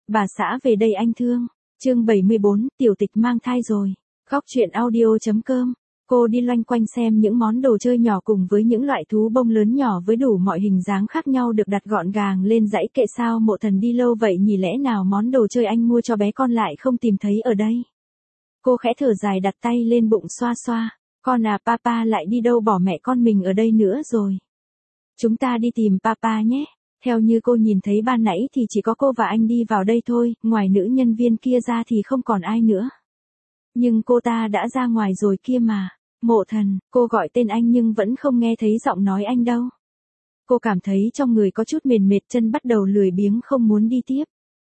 Bà xã về đây anh thương. Chương 74, tiểu tịch mang thai rồi. Góc truyện audio.com. Cô đi loanh quanh xem những món đồ chơi nhỏ cùng với những loại thú bông lớn nhỏ với đủ mọi hình dáng khác nhau được đặt gọn gàng lên dãy kệ. Sao Mộ Thần đi lâu vậy nhỉ, lẽ nào món đồ chơi anh mua cho bé con lại không tìm thấy ở đây? Cô khẽ thở dài đặt tay lên bụng xoa xoa. Con à, papa lại đi đâu bỏ mẹ con mình ở đây nữa rồi? Chúng ta đi tìm papa nhé. Theo như cô nhìn thấy ban nãy thì chỉ có cô và anh đi vào đây thôi, ngoài nữ nhân viên kia ra thì không còn ai nữa. Nhưng cô ta đã ra ngoài rồi kia mà. Mộ Thần, cô gọi tên anh nhưng vẫn không nghe thấy giọng nói anh đâu. Cô cảm thấy trong người có chút mệt mệt, chân bắt đầu lười biếng không muốn đi tiếp.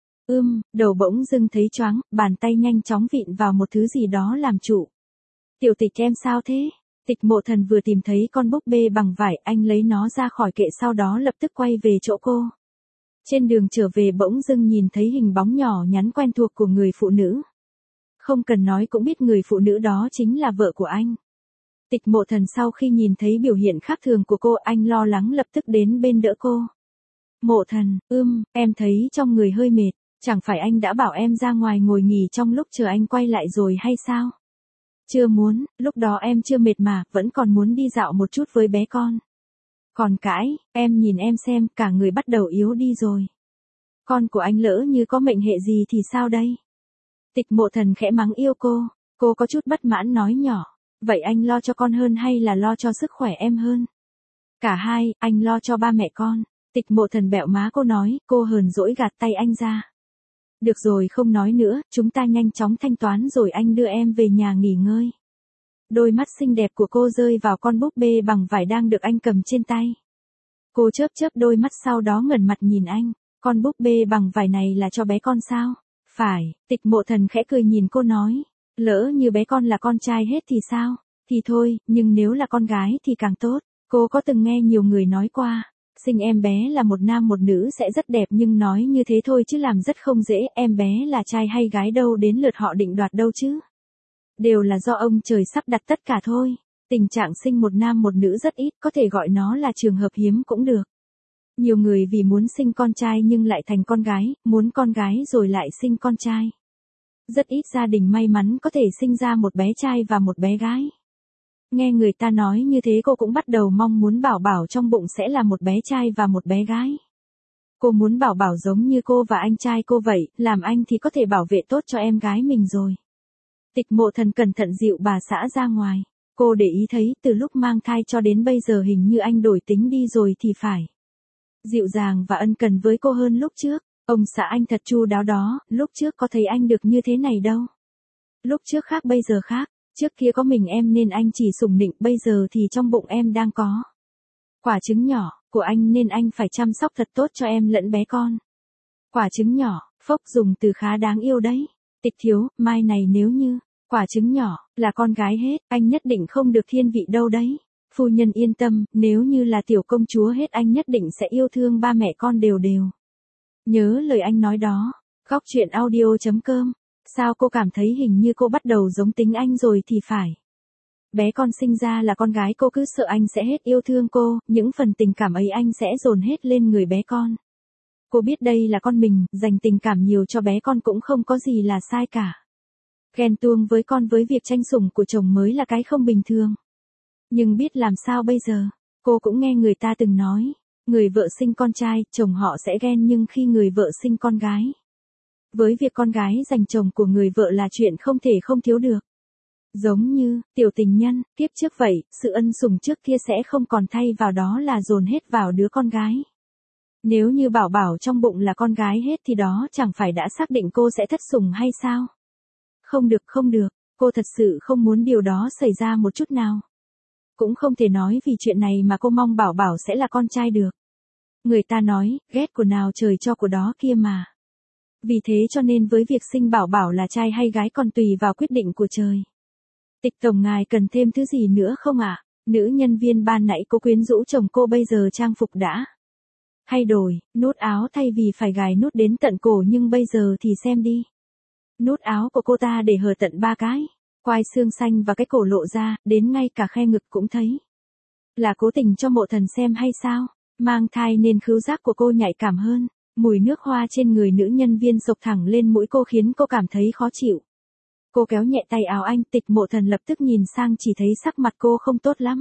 Đầu bỗng dưng thấy choáng, bàn tay nhanh chóng vịn vào một thứ gì đó làm trụ. Tiểu Tịch em sao thế? Tịch Mộ Thần vừa tìm thấy con búp bê bằng vải, anh lấy nó ra khỏi kệ sau đó lập tức quay về chỗ cô. Trên đường trở về bỗng dưng nhìn thấy hình bóng nhỏ nhắn quen thuộc của người phụ nữ. Không cần nói cũng biết người phụ nữ đó chính là vợ của anh. Tịch Mộ Thần sau khi nhìn thấy biểu hiện khác thường của cô, anh lo lắng lập tức đến bên đỡ cô. Mộ Thần, em thấy trong người hơi mệt, chẳng phải anh đã bảo em ra ngoài ngồi nghỉ trong lúc chờ anh quay lại rồi hay sao? Chưa muốn, lúc đó em chưa mệt mà, vẫn còn muốn đi dạo một chút với bé con. Còn cãi, em nhìn em xem, cả người bắt đầu yếu đi rồi. Con của anh lỡ như có mệnh hệ gì thì sao đây? Tịch Mộ Thần khẽ mắng yêu cô có chút bất mãn nói nhỏ. Vậy anh lo cho con hơn hay là lo cho sức khỏe em hơn? Cả hai, anh lo cho ba mẹ con. Tịch Mộ Thần bẹo má cô nói, cô hờn dỗi gạt tay anh ra. Được rồi không nói nữa, chúng ta nhanh chóng thanh toán rồi anh đưa em về nhà nghỉ ngơi. Đôi mắt xinh đẹp của cô rơi vào con búp bê bằng vải đang được anh cầm trên tay. Cô chớp chớp đôi mắt sau đó ngẩng mặt nhìn anh, con búp bê bằng vải này là cho bé con sao? Phải, Tịch Mộ Thần khẽ cười nhìn cô nói, lỡ như bé con là con trai hết thì sao? Thì thôi, nhưng nếu là con gái thì càng tốt. Cô có từng nghe nhiều người nói qua, sinh em bé là một nam một nữ sẽ rất đẹp, nhưng nói như thế thôi chứ làm rất không dễ, em bé là trai hay gái đâu đến lượt họ định đoạt đâu chứ. Đều là do ông trời sắp đặt tất cả thôi. Tình trạng sinh một nam một nữ rất ít, có thể gọi nó là trường hợp hiếm cũng được. Nhiều người vì muốn sinh con trai nhưng lại thành con gái, muốn con gái rồi lại sinh con trai. Rất ít gia đình may mắn có thể sinh ra một bé trai và một bé gái. Nghe người ta nói như thế cô cũng bắt đầu mong muốn Bảo Bảo trong bụng sẽ là một bé trai và một bé gái. Cô muốn Bảo Bảo giống như cô và anh trai cô vậy, làm anh thì có thể bảo vệ tốt cho em gái mình rồi. Tịch Mộ Thần cẩn thận dịu bà xã ra ngoài. Cô để ý thấy từ lúc mang thai cho đến bây giờ hình như anh đổi tính đi rồi thì phải. Dịu dàng và ân cần với cô hơn lúc trước. Ông xã anh thật chu đáo đó, lúc trước có thấy anh được như thế này đâu. Lúc trước khác bây giờ khác, trước kia có mình em nên anh chỉ sủng nịnh, bây giờ thì trong bụng em đang có quả trứng nhỏ của anh nên anh phải chăm sóc thật tốt cho em lẫn bé con. Quả trứng nhỏ, phốc dùng từ khá đáng yêu đấy. Tịch thiếu, mai này nếu như quả trứng nhỏ là con gái hết, anh nhất định không được thiên vị đâu đấy. Phu nhân yên tâm, nếu như là tiểu công chúa hết anh nhất định sẽ yêu thương ba mẹ con đều đều. Nhớ lời anh nói đó. Góc truyện audio.com. Sao cô cảm thấy hình như cô bắt đầu giống tính anh rồi thì phải. Bé con sinh ra là con gái, cô cứ sợ anh sẽ hết yêu thương cô, những phần tình cảm ấy anh sẽ dồn hết lên người bé con. Cô biết đây là con mình, dành tình cảm nhiều cho bé con cũng không có gì là sai cả. Ghen tuông với con với việc tranh sủng của chồng mới là cái không bình thường. Nhưng biết làm sao bây giờ, cô cũng nghe người ta từng nói, người vợ sinh con trai, chồng họ sẽ ghen, nhưng khi người vợ sinh con gái, với việc con gái giành chồng của người vợ là chuyện không thể không thiếu được. Giống như Tiểu Tình Nhân kiếp trước vậy, sự ân sủng trước kia sẽ không còn, thay vào đó là dồn hết vào đứa con gái. Nếu như Bảo Bảo trong bụng là con gái hết thì đó chẳng phải đã xác định cô sẽ thất sủng hay sao? Không được, cô thật sự không muốn điều đó xảy ra một chút nào. Cũng không thể nói vì chuyện này mà cô mong Bảo Bảo sẽ là con trai được. Người ta nói, ghét của nào trời cho của đó kia mà. Vì thế cho nên với việc sinh Bảo Bảo là trai hay gái còn tùy vào quyết định của trời. Tịch tổng ngài cần thêm thứ gì nữa không ạ? Nữ nhân viên ban nãy cô quyến rũ chồng cô bây giờ trang phục đã thay đổi, nút áo thay vì phải gài nút đến tận cổ nhưng bây giờ thì xem đi. Nút áo của cô ta để hở tận 3 cái, quai xương xanh và cái cổ lộ ra, đến ngay cả khe ngực cũng thấy. Là cố tình cho Mộ Thần xem hay sao? Mang thai nên khứu giác của cô nhạy cảm hơn. Mùi nước hoa trên người nữ nhân viên xộc thẳng lên mũi cô khiến cô cảm thấy khó chịu. Cô kéo nhẹ tay áo anh, Tịch Mộ Thần lập tức nhìn sang chỉ thấy sắc mặt cô không tốt lắm.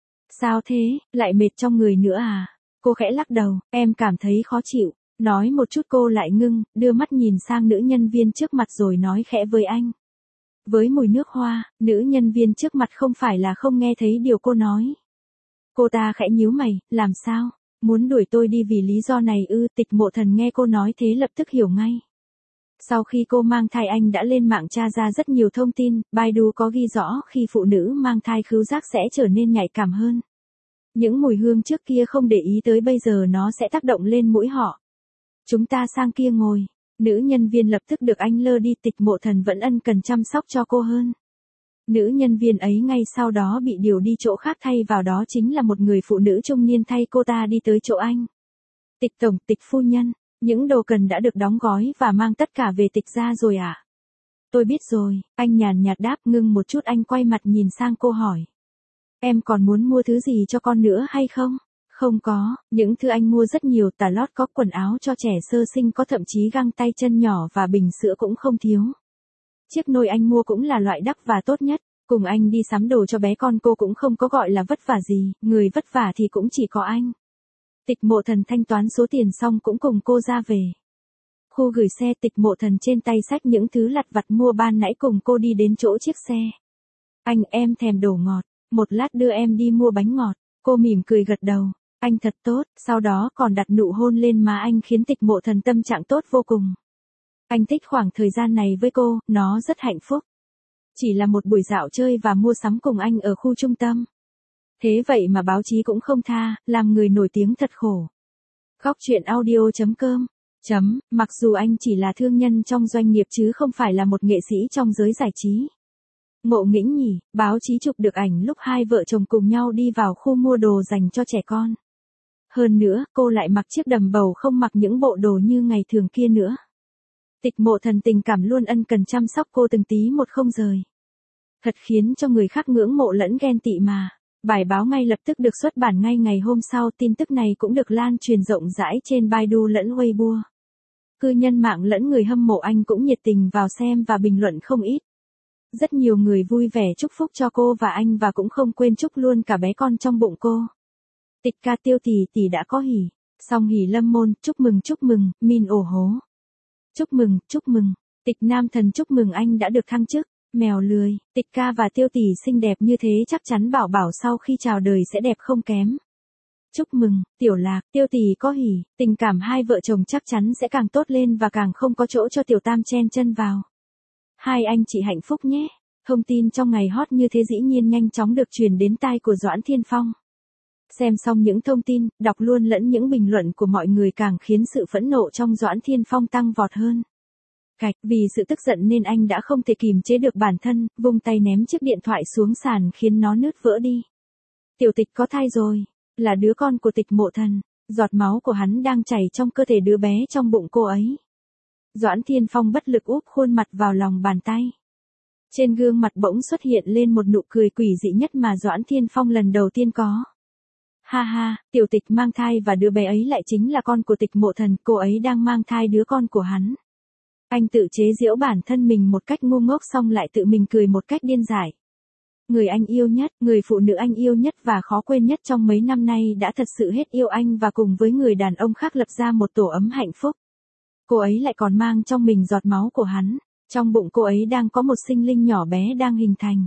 Sao thế, lại mệt trong người nữa à? Cô khẽ lắc đầu, em cảm thấy khó chịu. Nói một chút cô lại ngưng, đưa mắt nhìn sang nữ nhân viên trước mặt rồi nói khẽ với anh. Với mùi nước hoa, nữ nhân viên trước mặt không phải là không nghe thấy điều cô nói. Cô ta khẽ nhíu mày, làm sao? Muốn đuổi tôi đi vì lý do này ư? Tịch Mộ Thần nghe cô nói thế lập tức hiểu ngay. Sau khi cô mang thai anh đã lên mạng tra ra rất nhiều thông tin, Baidu có ghi rõ khi phụ nữ mang thai khứu giác sẽ trở nên nhạy cảm hơn. Những mùi hương trước kia không để ý tới bây giờ nó sẽ tác động lên mũi họ. Chúng ta sang kia ngồi. Nữ nhân viên lập tức được anh lơ đi, Tịch Mộ Thần vẫn ân cần chăm sóc cho cô hơn. Nữ nhân viên ấy ngay sau đó bị điều đi chỗ khác, thay vào đó chính là một người phụ nữ trung niên thay cô ta đi tới chỗ anh. Tịch tổng, Tịch phu nhân, những đồ cần đã được đóng gói và mang tất cả về Tịch gia rồi à? Tôi biết rồi, anh nhàn nhạt đáp. Ngưng một chút anh quay mặt nhìn sang cô hỏi. Em còn muốn mua thứ gì cho con nữa hay không? Không có, những thứ anh mua rất nhiều, tà lót có, quần áo cho trẻ sơ sinh có, thậm chí găng tay chân nhỏ và bình sữa cũng không thiếu. Chiếc nôi anh mua cũng là loại đắt và tốt nhất. Cùng anh đi sắm đồ cho bé con cô cũng không có gọi là vất vả gì, người vất vả thì cũng chỉ có anh. Tịch Mộ Thần thanh toán số tiền xong cũng cùng cô ra về. Khu gửi xe, Tịch Mộ Thần trên tay xách những thứ lặt vặt mua ban nãy cùng cô đi đến chỗ chiếc xe. Anh, em thèm đồ ngọt, một lát đưa em đi mua bánh ngọt. Cô mỉm cười gật đầu. Anh thật tốt, sau đó còn đặt nụ hôn lên má anh khiến Tịch Mộ Thần tâm trạng tốt vô cùng. Anh thích khoảng thời gian này với cô, nó rất hạnh phúc. Chỉ là một buổi dạo chơi và mua sắm cùng anh ở khu trung tâm. Thế vậy mà báo chí cũng không tha, làm người nổi tiếng thật khổ. Góc truyện audio.com. Mặc dù anh chỉ là thương nhân trong doanh nghiệp chứ không phải là một nghệ sĩ trong giới giải trí. Ngộ nghĩnh nhỉ, báo chí chụp được ảnh lúc hai vợ chồng cùng nhau đi vào khu mua đồ dành cho trẻ con. Hơn nữa, cô lại mặc chiếc đầm bầu không mặc những bộ đồ như ngày thường kia nữa. Tịch Mộ Thần tình cảm luôn ân cần chăm sóc cô từng tí một không rời. Thật khiến cho người khác ngưỡng mộ lẫn ghen tị mà. Bài báo ngay lập tức được xuất bản ngay ngày hôm sau, tin tức này cũng được lan truyền rộng rãi trên Baidu lẫn Weibo. Cư nhân mạng lẫn người hâm mộ anh cũng nhiệt tình vào xem và bình luận không ít. Rất nhiều người vui vẻ chúc phúc cho cô và anh và cũng không quên chúc luôn cả bé con trong bụng cô. Tịch ca Tiêu tỷ tỷ đã có hỉ. Song hỉ lâm môn, chúc mừng, min ổ hố. Chúc mừng. Tịch Nam Thần chúc mừng anh đã được thăng chức. Mèo lười, Tịch ca và Tiêu tỷ xinh đẹp như thế chắc chắn bảo bảo sau khi chào đời sẽ đẹp không kém. Chúc mừng, Tiểu Lạc, Tiêu tỷ có hỉ, tình cảm hai vợ chồng chắc chắn sẽ càng tốt lên và càng không có chỗ cho Tiểu Tam chen chân vào. Hai anh chị hạnh phúc nhé. Thông tin trong ngày hot như thế dĩ nhiên nhanh chóng được truyền đến tai của Doãn Thiên Phong. Xem xong những thông tin, đọc luôn lẫn những bình luận của mọi người càng khiến sự phẫn nộ trong Doãn Thiên Phong tăng vọt hơn. Cạch, vì sự tức giận nên anh đã không thể kìm chế được bản thân, vung tay ném chiếc điện thoại xuống sàn khiến nó nứt vỡ đi. Tiểu Tịch có thai rồi, là đứa con của Tịch Mộ Thần, giọt máu của hắn đang chảy trong cơ thể đứa bé trong bụng cô ấy. Doãn Thiên Phong bất lực úp khuôn mặt vào lòng bàn tay. Trên gương mặt bỗng xuất hiện lên một nụ cười quỷ dị nhất mà Doãn Thiên Phong lần đầu tiên có. Ha ha, Tiểu Tịch mang thai và đứa bé ấy lại chính là con của Tịch Mộ Thần, cô ấy đang mang thai đứa con của hắn. Anh tự chế giễu bản thân mình một cách ngu ngốc xong lại tự mình cười một cách điên dại. Người anh yêu nhất, người phụ nữ anh yêu nhất và khó quên nhất trong mấy năm nay đã thật sự hết yêu anh và cùng với người đàn ông khác lập ra một tổ ấm hạnh phúc. Cô ấy lại còn mang trong mình giọt máu của hắn, trong bụng cô ấy đang có một sinh linh nhỏ bé đang hình thành.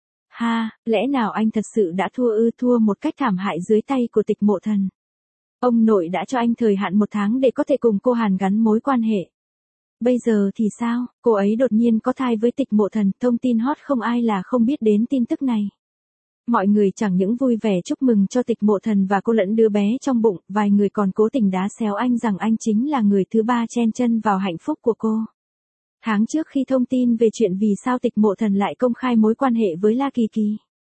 Ha, lẽ nào anh thật sự đã thua một cách thảm hại dưới tay của Tịch Mộ Thần. Ông nội đã cho anh thời hạn 1 tháng để có thể cùng cô hàn gắn mối quan hệ. Bây giờ thì sao, cô ấy đột nhiên có thai với Tịch Mộ Thần, thông tin hot không ai là không biết đến tin tức này. Mọi người chẳng những vui vẻ chúc mừng cho Tịch Mộ Thần và cô lẫn đứa bé trong bụng, vài người còn cố tình đá xéo anh rằng anh chính là người thứ ba chen chân vào hạnh phúc của cô. Tháng trước khi thông tin về chuyện vì sao Tịch Mộ Thần lại công khai mối quan hệ với La Kỳ Kỳ,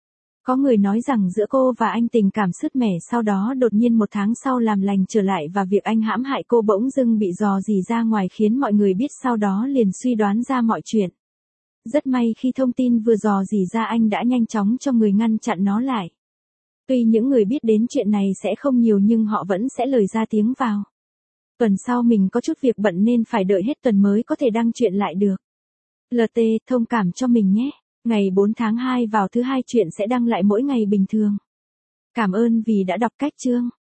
có người nói rằng giữa cô và anh tình cảm sứt mẻ, sau đó đột nhiên 1 tháng sau làm lành trở lại và việc anh hãm hại cô bỗng dưng bị dò dỉ ra ngoài khiến mọi người biết, sau đó liền suy đoán ra mọi chuyện. Rất may khi thông tin vừa dò dỉ ra anh đã nhanh chóng cho người ngăn chặn nó lại. Tuy những người biết đến chuyện này sẽ không nhiều nhưng họ vẫn sẽ lời ra tiếng vào. Tuần sau mình có chút việc bận nên phải đợi hết tuần mới có thể đăng chuyện lại được. LT, thông cảm cho mình nhé. Ngày 4 tháng 2 vào thứ hai chuyện sẽ đăng lại mỗi ngày bình thường. Cảm ơn vì đã đọc cách chương.